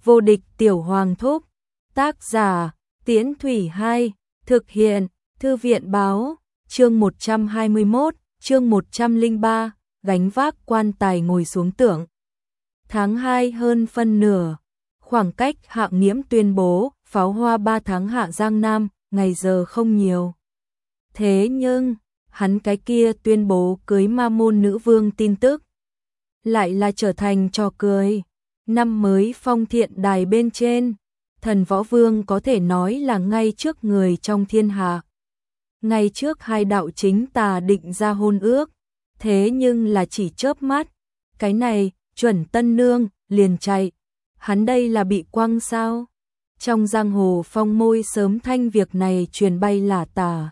Vô địch tiểu hoàng thúc. Tác giả, Tiễn Thủy 2, thực hiện, Thư viện báo, chương 121, chương 103, gánh vác quan tài ngồi xuống tưởng. Tháng 2 hơn phân nửa, khoảng cách Hạng Nghiễm tuyên bố pháo hoa 3 tháng hạ Giang Nam, ngày giờ không nhiều. Thế nhưng, hắn cái kia tuyên bố cưới ma môn nữ vương tin tức lại là trở thành trò cười. Năm mới phong thiện đài bên trên, Thần Võ Vương có thể nói là ngay trước người trong thiên hạ. Ngay trước hai đạo chính tà định ra hôn ước, thế nhưng là chỉ chớp mắt, cái này, chuẩn tân nương, liền chạy. Hắn đây là bị quăng sao? Trong giang hồ phong môi sớm thanh việc này truyền bay lả tả.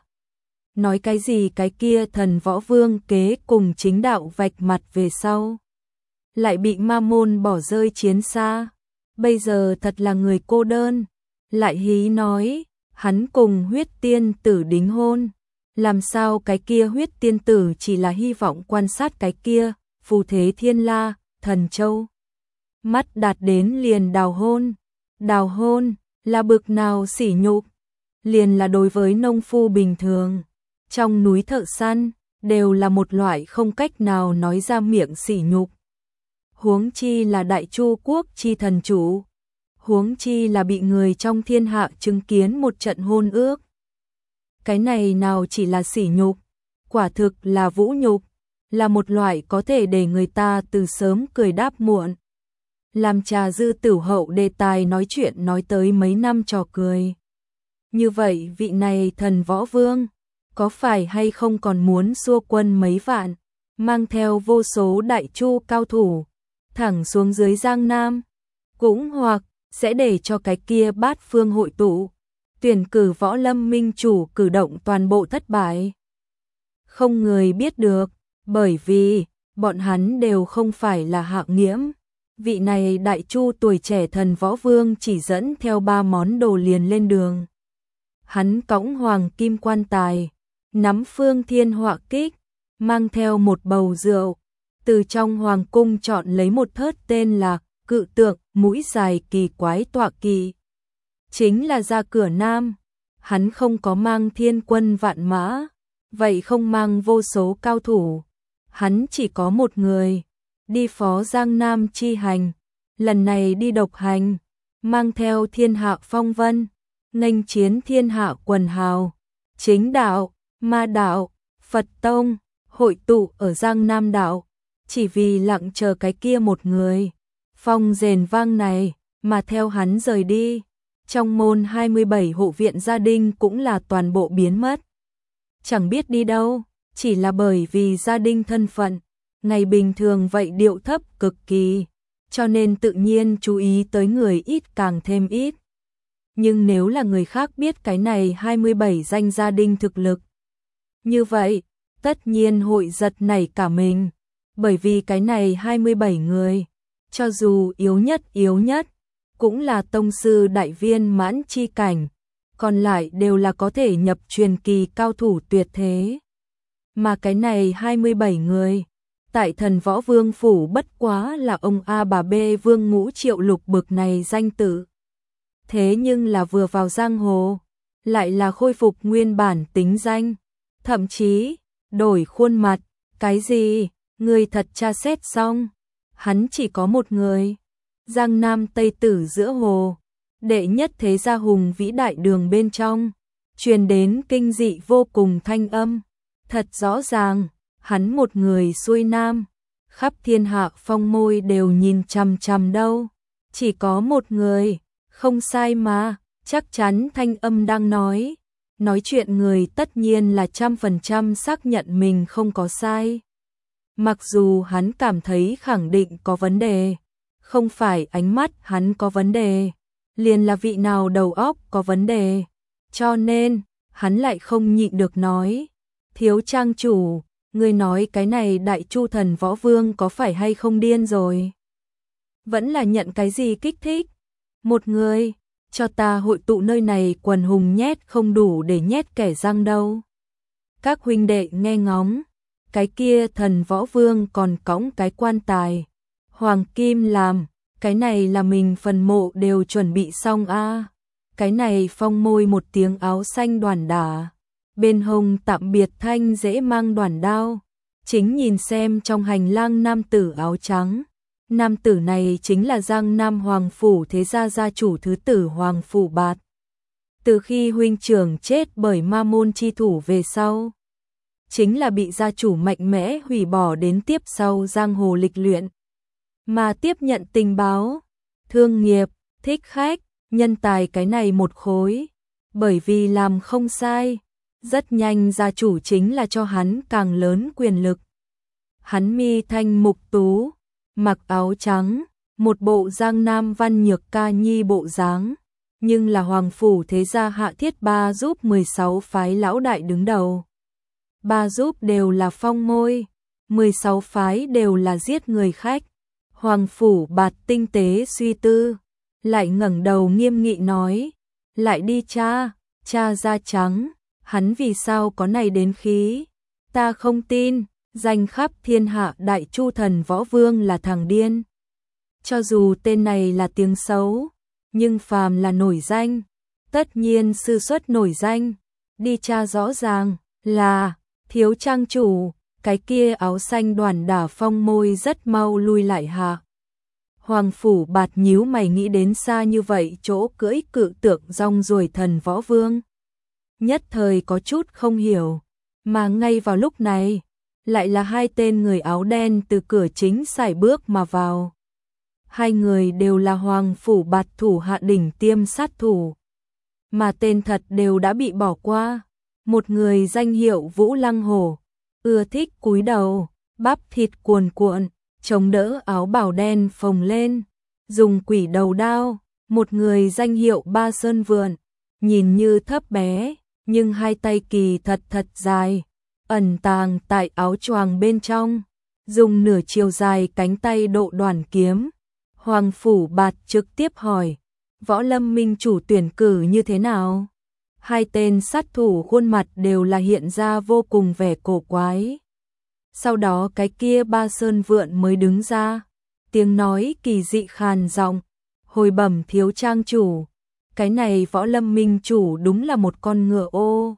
Nói cái gì cái kia Thần Võ Vương kế cùng chính đạo vạch mặt về sau. Lại bị ma môn bỏ rơi chiến xa. Bây giờ thật là người cô đơn. Lại hí nói, hắn cùng huyết tiên tử đính hôn. Làm sao cái kia huyết tiên tử chỉ là hy vọng quan sát cái kia, phù thế thiên la, thần châu. Mắt đạt đến liền đào hôn. Đào hôn, là bực nào sỉ nhục. Liền là đối với nông phu bình thường. Trong núi thợ săn, đều là một loại không cách nào nói ra miệng sỉ nhục. Huống chi là Đại Chu quốc chi thần chủ. Huống chi là bị người trong thiên hạ chứng kiến một trận hôn ước. Cái này nào chỉ là sỉ nhục, quả thực là vũ nhục, là một loại có thể để người ta từ sớm cười đáp muộn. Làm trà dư tửu hậu đề tài nói chuyện nói tới mấy năm trò cười. Như vậy vị này Thần Võ Vương, có phải hay không còn muốn xua quân mấy vạn, mang theo vô số Đại Chu cao thủ, thẳng xuống dưới Giang Nam, cũng hoặc sẽ để cho cái kia bát phương hội tụ, tuyển cử võ lâm minh chủ cử động toàn bộ thất bại. Không người biết được, bởi vì bọn hắn đều không phải là Hạng Nghiễm. Vị này Đại Chu tuổi trẻ Thần Võ Vương chỉ dẫn theo 3 món đồ liền lên đường. Hắn cõng hoàng kim quan tài, nắm phương thiên họa kích, mang theo một bầu rượu, từ trong hoàng cung chọn lấy một thớt tên là Cự Tượng, mũi dài kỳ quái tọa kỵ. Chính là ra cửa Nam, hắn không có mang thiên quân vạn mã, vậy không mang vô số cao thủ, hắn chỉ có một người, đi phó Giang Nam chi hành, lần này đi độc hành, mang theo thiên hạ phong vân, nghênh chiến thiên hạ quần hào, chính đạo, ma đạo, Phật tông, hội tụ ở Giang Nam đạo, chỉ vì lặng chờ cái kia một người, phong rền vang này, mà theo hắn rời đi. Trong môn 27 hộ viện gia đình cũng là toàn bộ biến mất. Chẳng biết đi đâu, chỉ là bởi vì gia đình thân phận, ngày bình thường vậy điệu thấp cực kỳ, cho nên tự nhiên chú ý tới người ít càng thêm ít. Nhưng nếu là người khác biết cái này 27 danh gia đình thực lực, như vậy, tất nhiên hội giật nảy cả mình, bởi vì cái này 27 người, cho dù yếu nhất, cũng là tông sư đại viên mãn chi cảnh, còn lại đều là có thể nhập truyền kỳ cao thủ tuyệt thế. Mà cái này 27 người, tại Thần Võ Vương phủ bất quá là ông A bà B Vương Ngũ Triệu Lục bực này danh tự. Thế nhưng là vừa vào giang hồ, lại là khôi phục nguyên bản tính danh, thậm chí đổi khuôn mặt, cái gì, người thật tra xét xong, hắn chỉ có một người. Giang Nam Tây Tử giữa hồ, đệ nhất thế gia hùng vĩ đại đường bên trong, truyền đến kinh dị vô cùng thanh âm. Thật rõ ràng, hắn một người xuôi nam, khắp thiên hạ phong môi đều nhìn chằm chằm đâu. Chỉ có một người, không sai mà, chắc chắn thanh âm đang nói. Nói chuyện người tất nhiên là 100% xác nhận mình không có sai. Mặc dù hắn cảm thấy khẳng định có vấn đề. Không phải ánh mắt hắn có vấn đề, liền là vị nào đầu óc có vấn đề. Cho nên, hắn lại không nhịn được nói. Thiếu trang chủ, ngươi nói cái này Đại Chu Thần Võ Vương có phải hay không điên rồi? Vẫn là nhận cái gì kích thích? Một người, cho ta hội tụ nơi này quần hùng nhét không đủ để nhét kẻ răng đâu. Các huynh đệ nghe ngóng, cái kia Thần Võ Vương còn cõng cái quan tài. Hoàng kim làm, cái này là mình phần mộ đều chuẩn bị xong a. Cái này Phong môi một tiếng áo xanh đoàn đả, bên hông tạm biệt thanh dễ mang đoàn đao, chính nhìn xem trong hành lang nam tử áo trắng. Nam tử này chính là Giang Nam Hoàng Phủ Thế Gia gia chủ thứ tử Hoàng Phủ Bạt. Từ khi huynh trưởng chết bởi ma môn chi thủ về sau, chính là bị gia chủ mạnh mẽ hủy bỏ đến tiếp sau giang hồ lịch luyện. Mà tiếp nhận tình báo, thương nghiệp, thích khách, nhân tài cái này một khối. Bởi vì làm không sai, rất nhanh gia chủ chính là cho hắn càng lớn quyền lực. Hắn mi thanh mục tú, mặc áo trắng, một bộ Giang Nam văn nhược ca nhi bộ dáng, nhưng là Hoàng Phủ Thế Gia hạ thiết ba giúp 16 phái lão đại đứng đầu. Ba giúp đều là Phong môi, 16 phái đều là giết người khách. Hoàng Phủ Bạt tinh tế suy tư, lại ngẩng đầu nghiêm nghị nói, lại đi cha, cha da trắng, hắn vì sao có này đến khí, ta không tin, danh khắp thiên hạ đại chu thần võ vương là thằng điên. Cho dù tên này là tiếng xấu, nhưng phàm là nổi danh, tất nhiên sư xuất nổi danh, đi tra rõ ràng, là, thiếu trang chủ, cái kia áo xanh đoàn đả Phong môi rất mau lui lại hạ. Hoàng Phủ Bạt nhíu mày nghĩ đến xa như vậy chỗ cưỡi cự tượng rong ruổi thần võ vương. Nhất thời có chút không hiểu, mà ngay vào lúc này, lại là hai tên người áo đen từ cửa chính sải bước mà vào. Hai người đều là Hoàng Phủ Bạt thủ hạ đỉnh tiêm sát thủ, mà tên thật đều đã bị bỏ qua. Một người danh hiệu Vũ Lăng Hổ, ưa thích cúi đầu, bắp thịt cuồn cuộn, chống đỡ áo bào đen phồng lên, dùng quỷ đầu đao. Một người danh hiệu Ba Sơn Vượn, nhìn như thấp bé, nhưng hai tay kỳ thật thật dài, ẩn tàng tại áo choàng bên trong, dùng nửa chiều dài cánh tay độ đoàn kiếm. Hoàng Phủ Bạt trực tiếp hỏi, Võ Lâm Minh chủ tuyển cử như thế nào? Hai tên sát thủ khuôn mặt đều là hiện ra vô cùng vẻ cổ quái. Sau đó cái kia Ba Sơn Vượn mới đứng ra, tiếng nói kỳ dị khàn giọng, hồi bẩm thiếu trang chủ, cái này Võ Lâm Minh chủ đúng là một con ngựa ô.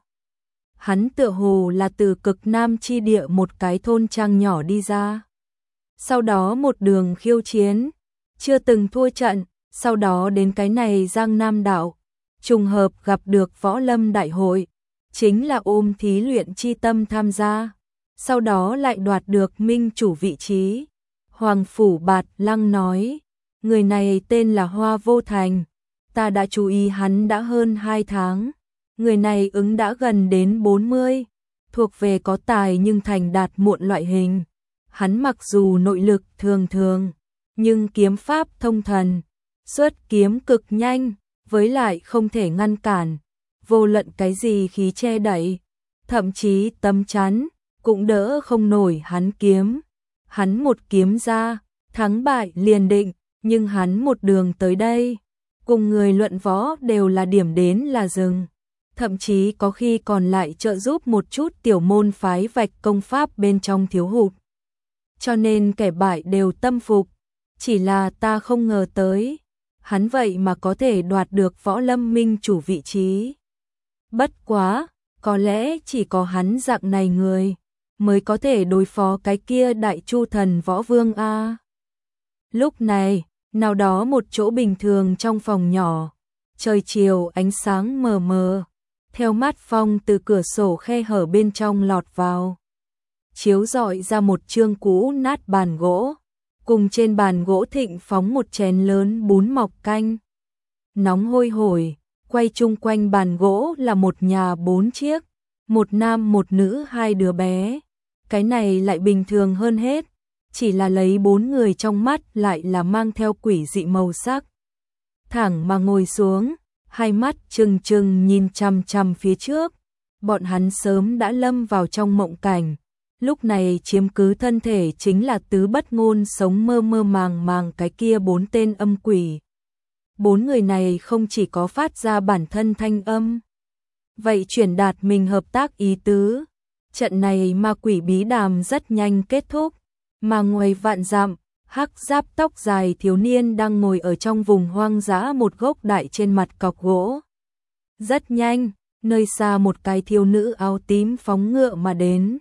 Hắn tựa hồ là từ cực nam chi địa một cái thôn trang nhỏ đi ra. Sau đó một đường khiêu chiến, chưa từng thua trận, sau đó đến cái này Giang Nam đảo, trùng hợp gặp được Võ Lâm Đại hội, chính là ôm thí luyện chi tâm tham gia, sau đó lại đoạt được minh chủ vị trí. Hoàng Phủ Bạt Lăng nói, người này tên là Hoa Vô Thành, ta đã chú ý hắn đã hơn 2 tháng, người này ứng đã gần đến 40, thuộc về có tài nhưng thành đạt muộn loại hình. Hắn mặc dù nội lực thường thường, nhưng kiếm pháp thông thần, xuất kiếm cực nhanh, với lại không thể ngăn cản, vô luận cái gì khí che đẩy, thậm chí tấm chắn, cũng đỡ không nổi hắn kiếm. Hắn một kiếm ra, thắng bại liền định, nhưng hắn một đường tới đây, cùng người luận võ đều là điểm đến là dừng, thậm chí có khi còn lại trợ giúp một chút tiểu môn phái vạch công pháp bên trong thiếu hụt. Cho nên kẻ bại đều tâm phục, chỉ là ta không ngờ tới, hắn vậy mà có thể đoạt được Võ Lâm Minh chủ vị trí. Bất quá, có lẽ chỉ có hắn dạng này người mới có thể đối phó cái kia Đại Chu thần võ vương a. Lúc này, nào đó một chỗ bình thường trong phòng nhỏ, trời chiều ánh sáng mờ mờ, theo mát phong từ cửa sổ khe hở bên trong lọt vào, chiếu rọi ra một chương cũ nát bàn gỗ, cùng trên bàn gỗ thịnh phóng một chén lớn bún mọc canh, nóng hôi hổi. Quay chung quanh bàn gỗ là một nhà 4 chiếc, một nam một nữ 2 đứa bé. Cái này lại bình thường hơn hết, chỉ là lấy 4 người trong mắt lại là mang theo quỷ dị màu sắc. Thẳng mà ngồi xuống, hai mắt trừng trừng nhìn chằm chằm phía trước, bọn hắn sớm đã lâm vào trong mộng cảnh, lúc này chiếm cứ thân thể chính là tứ bất ngôn sống mơ mơ màng màng cái kia 4 tên âm quỷ. 4 người này không chỉ có phát ra bản thân thanh âm, vậy truyền đạt mình hợp tác ý tứ. Trận này ma quỷ bí đàm rất nhanh kết thúc, mà ngoài vạn dặm, hắc giáp tóc dài thiếu niên đang ngồi ở trong vùng hoang dã một gốc đại trên mặt cọc gỗ. Rất nhanh, nơi xa một cái thiếu nữ áo tím phóng ngựa mà đến.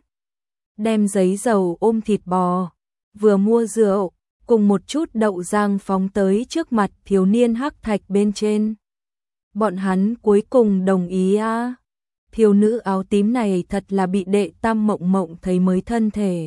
Đem giấy dầu ôm thịt bò, vừa mua rượu, cùng một chút đậu rang phóng tới trước mặt thiếu niên hắc thạch bên trên. Bọn hắn cuối cùng đồng ý à. Thiếu nữ áo tím này thật là bị Đệ Tam Mộng Mộng thấy mới thân thể.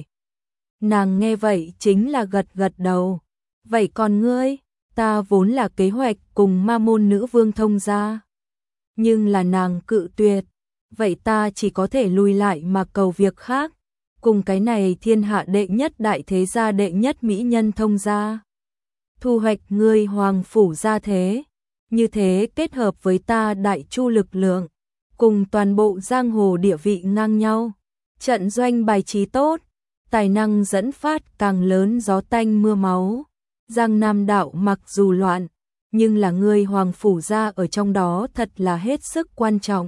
Nàng nghe vậy chính là gật gật đầu. Vậy còn ngươi, ta vốn là kế hoạch cùng Ma Môn Nữ Vương thông gia. Nhưng là nàng cự tuyệt, vậy ta chỉ có thể lùi lại mà cầu việc khác. Cùng cái này thiên hạ đệ nhất đại thế gia đệ nhất mỹ nhân thông gia. Thu hoạch ngươi hoàng phủ gia thế. Như thế kết hợp với ta đại chu lực lượng. Cùng toàn bộ giang hồ địa vị ngang nhau. Trận doanh bài trí tốt. Tài năng dẫn phát càng lớn gió tanh mưa máu. Giang Nam đạo mặc dù loạn, nhưng là ngươi hoàng phủ gia ở trong đó thật là hết sức quan trọng.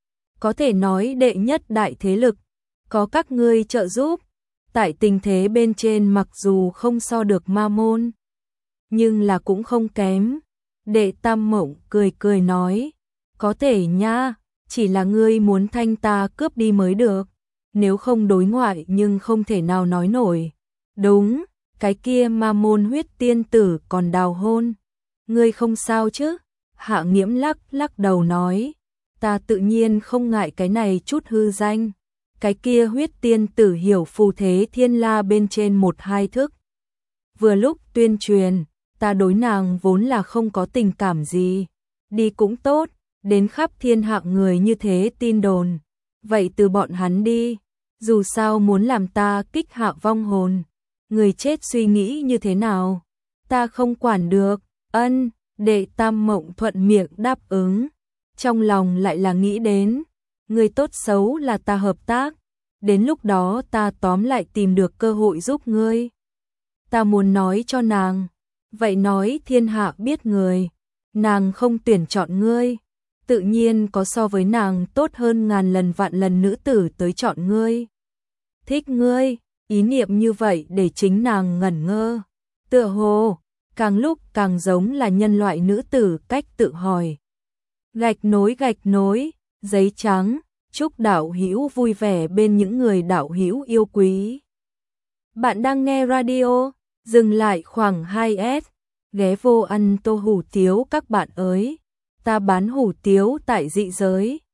Có thể nói đệ nhất đại thế lực, có các ngươi trợ giúp, tại tình thế bên trên mặc dù không so được Ma Môn, nhưng là cũng không kém. Đệ Tam Mộng cười cười nói, có thể nha, chỉ là ngươi muốn thanh ta cướp đi mới được, nếu không đối ngoại nhưng không thể nào nói nổi. Đúng, cái kia Ma Môn huyết tiên tử còn đào hôn. Ngươi không sao chứ? Hạ Nghiễm lắc lắc đầu nói, ta tự nhiên không ngại cái này chút hư danh. Cái kia huyết tiên tử hiểu phù thế thiên la bên trên 1-2 thức. Vừa lúc tuyên truyền, ta đối nàng vốn là không có tình cảm gì. Đi cũng tốt, đến khắp thiên hạ người như thế tin đồn. Vậy từ bọn hắn đi, dù sao muốn làm ta kích hạ vong hồn. Người chết suy nghĩ như thế nào? Ta không quản được. Ân, Đệ Tam Mộng thuận miệng đáp ứng. Trong lòng lại là nghĩ đến, người tốt xấu là ta hợp tác. Đến lúc đó ta tóm lại tìm được cơ hội giúp ngươi. Ta muốn nói cho nàng, vậy nói thiên hạ biết người. Nàng không tuyển chọn ngươi, tự nhiên có so với nàng tốt hơn ngàn lần vạn lần nữ tử tới chọn ngươi. Thích ngươi, ý niệm như vậy để chính nàng ngẩn ngơ. Tựa hồ, càng lúc càng giống là nhân loại nữ tử cách tự hỏi. Gạch nối, giấy trắng, chúc đạo hữu vui vẻ bên những người đạo hữu yêu quý. Bạn đang nghe radio, dừng lại khoảng 2S, ghé vô ăn tô hủ tiếu các bạn ơi. Ta bán hủ tiếu tại dị giới.